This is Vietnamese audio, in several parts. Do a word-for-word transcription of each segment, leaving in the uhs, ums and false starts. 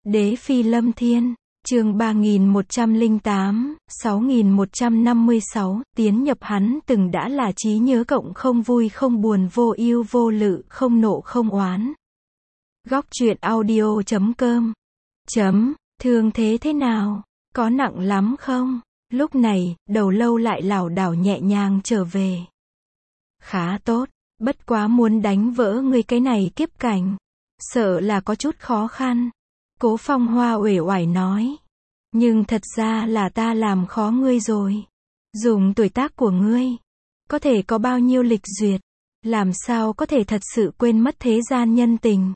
Đế Phi Lâm Thiên, chương ba nghìn một trăm lẻ tám, sáu nghìn một trăm năm mươi sáu, tiến nhập hắn từng đã là trí nhớ cộng không vui không buồn vô ưu vô lự không nộ không oán. Góc truyện audio chấm com chấm, thương thế thế nào? Có nặng lắm không? Lúc này, đầu lâu lại lảo đảo nhẹ nhàng trở về. Khá tốt, bất quá muốn đánh vỡ ngươi cái này kiếp cảnh. Sợ là có chút khó khăn. Cố Phong Hoa uể oải nói. Nhưng thật ra là ta làm khó ngươi rồi. Dùng tuổi tác của ngươi, có thể có bao nhiêu lịch duyệt, làm sao có thể thật sự quên mất thế gian nhân tình.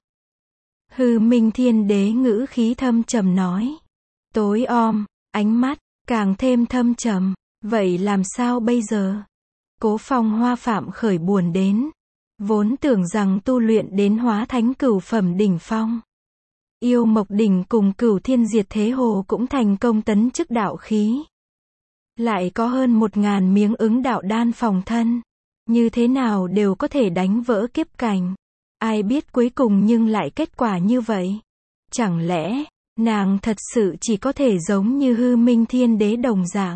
Hư Minh Thiên Đế ngữ khí thâm trầm nói. Tối om, ánh mắt, càng thêm thâm trầm. Vậy làm sao bây giờ? Cố Phong Hoa phạm khởi buồn đến. Vốn tưởng rằng tu luyện đến hóa thánh cửu phẩm đỉnh phong. Yêu Mộc Đỉnh cùng Cửu Thiên Diệt Thế Hồ cũng thành công tấn chức đạo khí. Lại có hơn một ngàn miếng ứng đạo đan phòng thân. Như thế nào đều có thể đánh vỡ kiếp cảnh. Ai biết cuối cùng nhưng lại kết quả như vậy. Chẳng lẽ, nàng thật sự chỉ có thể giống như Hư Minh Thiên Đế đồng dạng.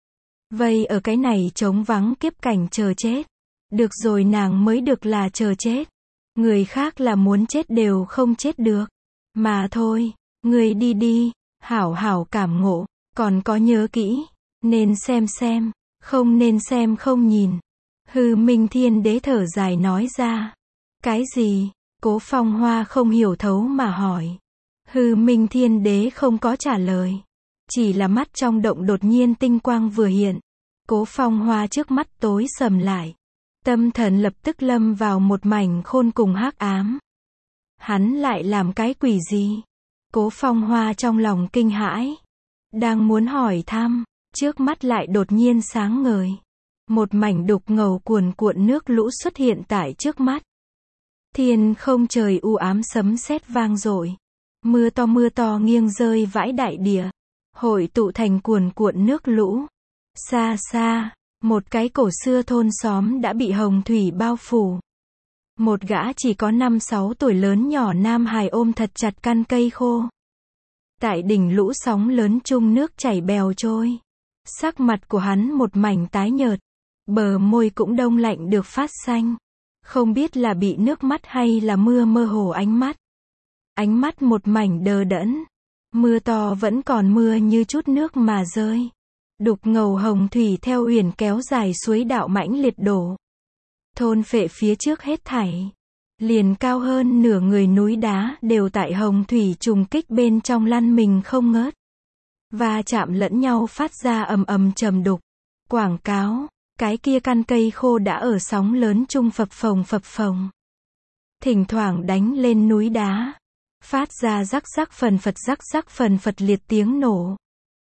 Vậy ở cái này trống vắng kiếp cảnh chờ chết. Được rồi, nàng mới được là chờ chết. Người khác là muốn chết đều không chết được. Mà thôi, người đi đi, hảo hảo cảm ngộ, còn có nhớ kỹ, nên xem xem, không nên xem không nhìn. Hư Minh Thiên Đế thở dài nói ra. Cái gì? Cố Phong Hoa không hiểu thấu mà hỏi. Hư Minh Thiên Đế không có trả lời. Chỉ là mắt trong động đột nhiên tinh quang vừa hiện. Cố Phong Hoa trước mắt tối sầm lại. Tâm thần lập tức lâm vào một mảnh khôn cùng hắc ám. Hắn lại làm cái quỷ gì? Cố Phong Hoa trong lòng kinh hãi. Đang muốn hỏi thăm, trước mắt lại đột nhiên sáng ngời. Một mảnh đục ngầu cuồn cuộn nước lũ xuất hiện tại trước mắt. Thiên không trời u ám sấm sét vang dội. Mưa to mưa to nghiêng rơi vãi đại địa. Hội tụ thành cuồn cuộn nước lũ. Xa xa, một cái cổ xưa thôn xóm đã bị hồng thủy bao phủ. Một gã chỉ có năm sáu tuổi lớn nhỏ nam hài ôm thật chặt căn cây khô. Tại đỉnh lũ sóng lớn chung nước chảy bèo trôi. Sắc mặt của hắn một mảnh tái nhợt. Bờ môi cũng đông lạnh được phát xanh. Không biết là bị nước mắt hay là mưa mơ hồ ánh mắt. Ánh mắt một mảnh đờ đẫn. Mưa to vẫn còn mưa như chút nước mà rơi. Đục ngầu hồng thủy theo uyển kéo dài suối đạo mãnh liệt đổ. Thôn phệ phía trước hết thảy. Liền cao hơn nửa người núi đá đều tại hồng thủy trùng kích bên trong lăn mình không ngớt. Và chạm lẫn nhau phát ra ầm ầm trầm đục. Quảng cáo, cái kia căn cây khô đã ở sóng lớn chung phập phồng phập phồng. Thỉnh thoảng đánh lên núi đá. Phát ra rắc rắc phần phật rắc rắc phần phật liệt tiếng nổ.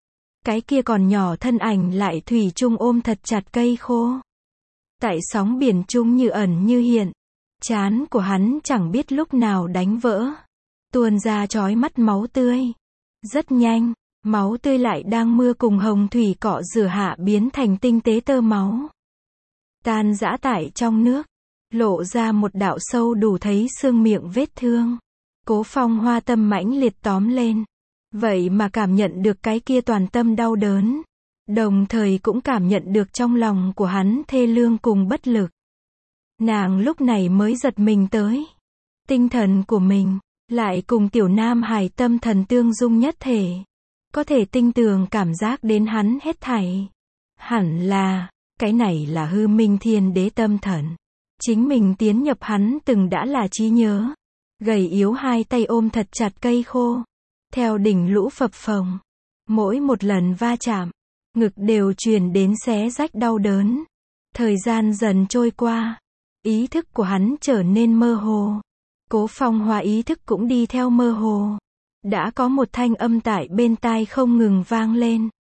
Cái kia còn nhỏ thân ảnh lại thủy chung ôm thật chặt cây khô. Tại sóng biển chung như ẩn như hiện. Trán của hắn chẳng biết lúc nào đánh vỡ. Tuôn ra chói mắt máu tươi. Rất nhanh, máu tươi lại đang mưa cùng hồng thủy cọ rửa hạ biến thành tinh tế tơ máu. Tan rã tại trong nước. Lộ ra một đạo sâu đủ thấy xương miệng vết thương. Cố Phong Hoa tâm mãnh liệt tóm lên. Vậy mà cảm nhận được cái kia toàn tâm đau đớn. Đồng thời cũng cảm nhận được trong lòng của hắn thê lương cùng bất lực. Nàng lúc này mới giật mình tới. Tinh thần của mình, lại cùng tiểu nam hài tâm thần tương dung nhất thể. Có thể tinh tường cảm giác đến hắn hết thảy. Hẳn là, cái này là Hư Minh Thiên Đế tâm thần. Chính mình tiến nhập hắn từng đã là trí nhớ. Gầy yếu hai tay ôm thật chặt cây khô. Theo đỉnh lũ phập phồng. Mỗi một lần va chạm, ngực đều truyền đến xé rách đau đớn. Thời gian dần trôi qua. Ý thức của hắn trở nên mơ hồ. Cố Phong Hoa ý thức cũng đi theo mơ hồ. Đã có một thanh âm tại bên tai không ngừng vang lên.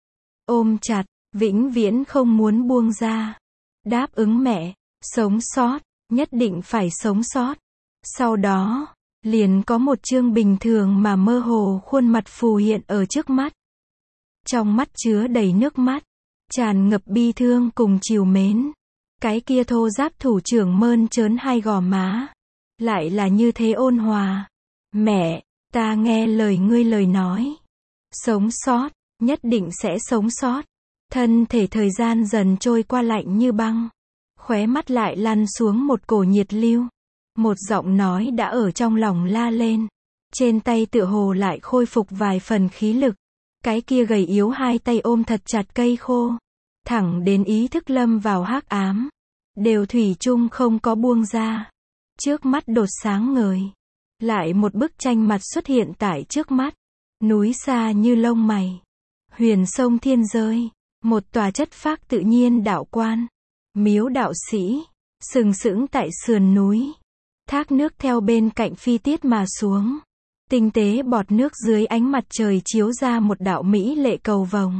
Ôm chặt, vĩnh viễn không muốn buông ra. Đáp ứng mẹ, sống sót, nhất định phải sống sót. Sau đó, liền có một chương bình thường mà mơ hồ khuôn mặt phù hiện ở trước mắt. Trong mắt chứa đầy nước mắt, tràn ngập bi thương cùng trìu mến. Cái kia thô giáp thủ trưởng mơn trớn hai gò má. Lại là như thế ôn hòa. Mẹ, Ta nghe lời ngươi lời nói. Sống sót, nhất định sẽ sống sót. Thân thể thời gian dần trôi qua lạnh như băng. Khóe mắt lại lăn xuống một cổ nhiệt lưu. Một giọng nói đã ở trong lòng la lên. Trên tay tựa hồ lại khôi phục vài phần khí lực. Cái kia gầy yếu hai tay ôm thật chặt cây khô. Thẳng đến ý thức lâm vào hắc ám. Đều thủy chung không có buông ra. Trước mắt đột sáng ngời. Lại một bức tranh mặt xuất hiện tại trước mắt. Núi xa như lông mày. Huyền sông thiên giới. Một tòa chất phác tự nhiên đạo quan. Miếu đạo sĩ. Sừng sững tại sườn núi. Thác nước theo bên cạnh phi tiết mà xuống. Tinh tế bọt nước dưới ánh mặt trời chiếu ra một đạo mỹ lệ cầu vồng.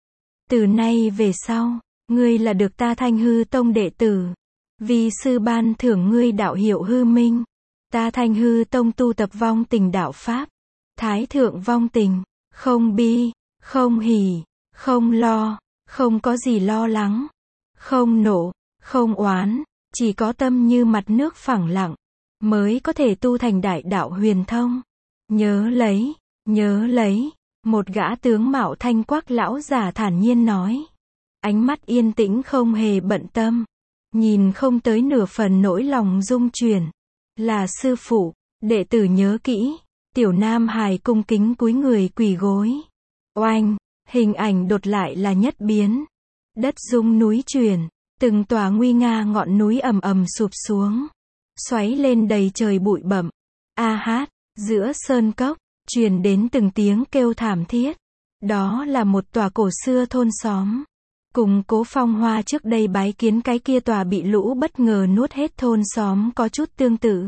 Từ nay về sau, ngươi là được ta Thanh Hư Tông đệ tử. Vì sư ban thưởng ngươi đạo hiệu hư minh. Ta Thanh Hư Tông tu tập vong tình đạo pháp. Thái thượng vong tình, không bi, không hỉ, không lo, không có gì lo lắng, không nộ, không oán, chỉ có tâm như mặt nước phẳng lặng, mới có thể tu thành đại đạo huyền thông. Nhớ lấy, nhớ lấy, một gã tướng mạo thanh quắc lão già thản nhiên nói. Ánh mắt yên tĩnh không hề bận tâm, nhìn không tới nửa phần nỗi lòng rung chuyển. Là sư phụ, đệ tử nhớ kỹ. Tiểu Nam Hải cung kính cúi người quỳ gối. Oanh, hình ảnh đột lại là nhất biến. Đất rung núi chuyển, từng tòa nguy nga ngọn núi ầm ầm sụp xuống. Xoáy lên đầy trời bụi bặm. A hát, giữa sơn cốc, truyền đến từng tiếng kêu thảm thiết. Đó là một tòa cổ xưa thôn xóm. Cùng Cố Phong Hoa trước đây bái kiến cái kia tòa bị lũ bất ngờ nuốt hết thôn xóm có chút tương tự.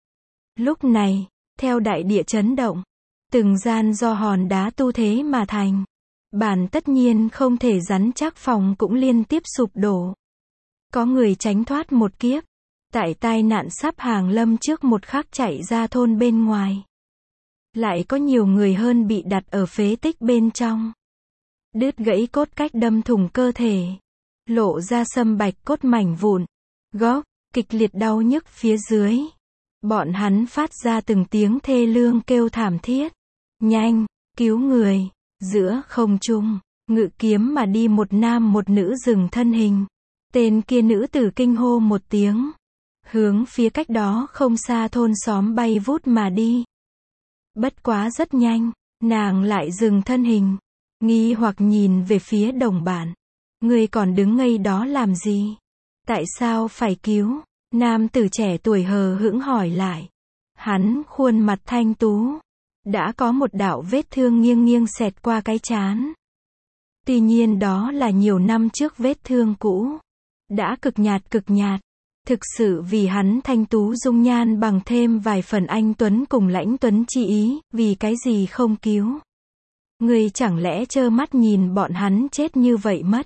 Lúc này, theo đại địa chấn động, từng gian do hòn đá tu thế mà thành. Bản tất nhiên không thể rắn chắc phòng cũng liên tiếp sụp đổ. Có người tránh thoát một kiếp. Tại tai nạn sắp hàng lâm trước một khắc chạy ra thôn bên ngoài. Lại có nhiều người hơn bị đặt ở phế tích bên trong. Đứt gãy cốt cách đâm thủng cơ thể. Lộ ra sâm bạch cốt mảnh vụn. Gốc, kịch liệt đau nhức phía dưới. Bọn hắn phát ra từng tiếng thê lương kêu thảm thiết. Nhanh, cứu người. Giữa không trung, ngự kiếm mà đi một nam một nữ dừng thân hình. Tên kia nữ tử kinh hô một tiếng. Hướng phía cách đó không xa thôn xóm bay vút mà đi. Bất quá rất nhanh, nàng lại dừng thân hình. Nghi hoặc nhìn về phía đồng bạn. Người còn đứng ngây đó làm gì? Tại sao phải cứu? Nam tử trẻ tuổi hờ hững hỏi lại. Hắn khuôn mặt thanh tú. Đã có một đạo vết thương nghiêng nghiêng xẹt qua cái trán. Tuy nhiên đó là nhiều năm trước vết thương cũ. Đã cực nhạt cực nhạt. Thực sự vì hắn thanh tú dung nhan bằng thêm vài phần anh tuấn cùng lãnh tuấn chi ý, vì cái gì không cứu? Người chẳng lẽ trơ mắt nhìn bọn hắn chết như vậy mất?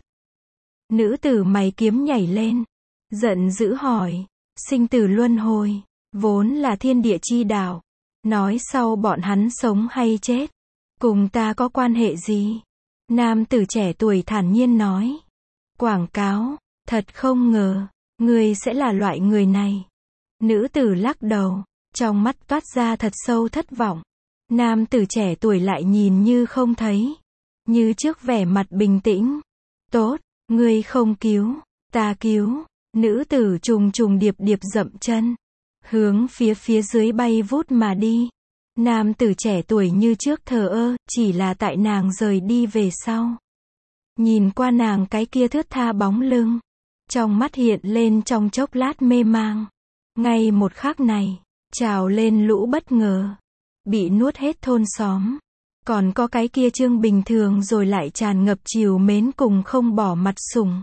Nữ tử mày kiếm nhảy lên. Giận dữ hỏi. Sinh tử luân hồi. Vốn là thiên địa chi đạo. Nói sau bọn hắn sống hay chết. Cùng ta có quan hệ gì? Nam tử trẻ tuổi thản nhiên nói. Quảng cáo. Thật không ngờ. Ngươi sẽ là loại người này. Nữ tử lắc đầu. Trong mắt toát ra thật sâu thất vọng. Nam tử trẻ tuổi lại nhìn như không thấy. Như trước vẻ mặt bình tĩnh. Tốt, ngươi không cứu. Ta cứu. Nữ tử trùng trùng điệp điệp dậm chân. Hướng phía phía dưới bay vút mà đi. Nam tử trẻ tuổi như trước thờ ơ, chỉ là tại nàng rời đi về sau. Nhìn qua nàng cái kia thướt tha bóng lưng. Trong mắt hiện lên trong chốc lát mê mang. Ngay một khắc này, trào lên lũ bất ngờ. Bị nuốt hết thôn xóm. Còn có cái kia trương bình thường rồi lại tràn ngập trìu mến cùng không bỏ mặt sủng.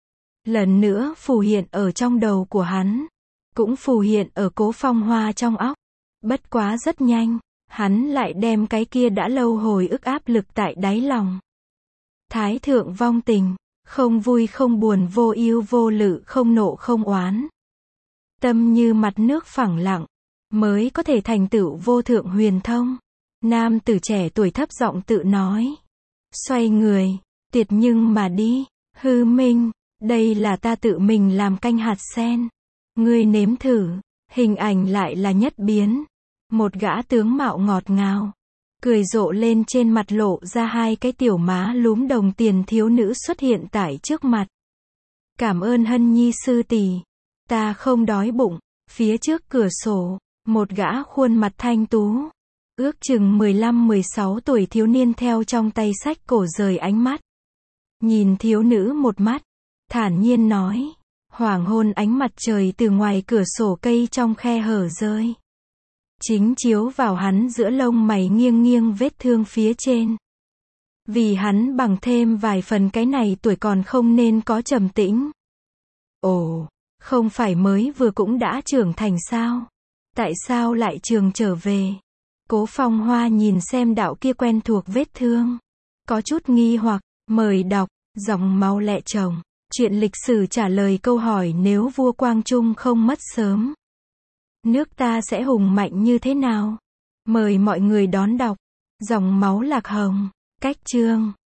Lần nữa phù hiện ở trong đầu của hắn. Cũng phù hiện ở Cố Phong Hoa trong óc. Bất quá rất nhanh, hắn lại đem cái kia đã lâu hồi ức áp lực tại đáy lòng. Thái thượng vong tình, không vui không buồn vô ưu vô lự không nộ không oán. Tâm như mặt nước phẳng lặng, mới có thể thành tựu vô thượng huyền thông. Nam tử trẻ tuổi thấp giọng tự nói. Xoay người, tiệt nhưng mà đi, hư minh, đây là ta tự mình làm canh hạt sen. Ngươi nếm thử, hình ảnh lại là nhất biến. Một gã tướng mạo ngọt ngào, cười rộ lên trên mặt lộ ra hai cái tiểu má lúm đồng tiền thiếu nữ xuất hiện tại trước mặt. Cảm ơn Hân Nhi sư tỷ. Ta không đói bụng. Phía trước cửa sổ, một gã khuôn mặt thanh tú, ước chừng mười lăm mười sáu tuổi thiếu niên theo trong tay sách cổ rời ánh mắt. Nhìn thiếu nữ một mắt, thản nhiên nói. Hoàng hôn ánh mặt trời từ ngoài cửa sổ cây trong khe hở rơi. Chính chiếu vào hắn giữa lông mày nghiêng nghiêng vết thương phía trên. Vì hắn bằng thêm vài phần cái này tuổi còn không nên có trầm tĩnh. Ồ, không phải mới vừa cũng đã trưởng thành sao? Tại sao lại trường trở về? Cố Phong Hoa nhìn xem đạo kia quen thuộc vết thương. Có chút nghi hoặc, mời đọc, dòng máu lẹ chồng. Chuyện lịch sử trả lời câu hỏi nếu vua Quang Trung không mất sớm, nước ta sẽ hùng mạnh như thế nào? Mời mọi người đón đọc. Dòng máu lạc hồng. Cách chương.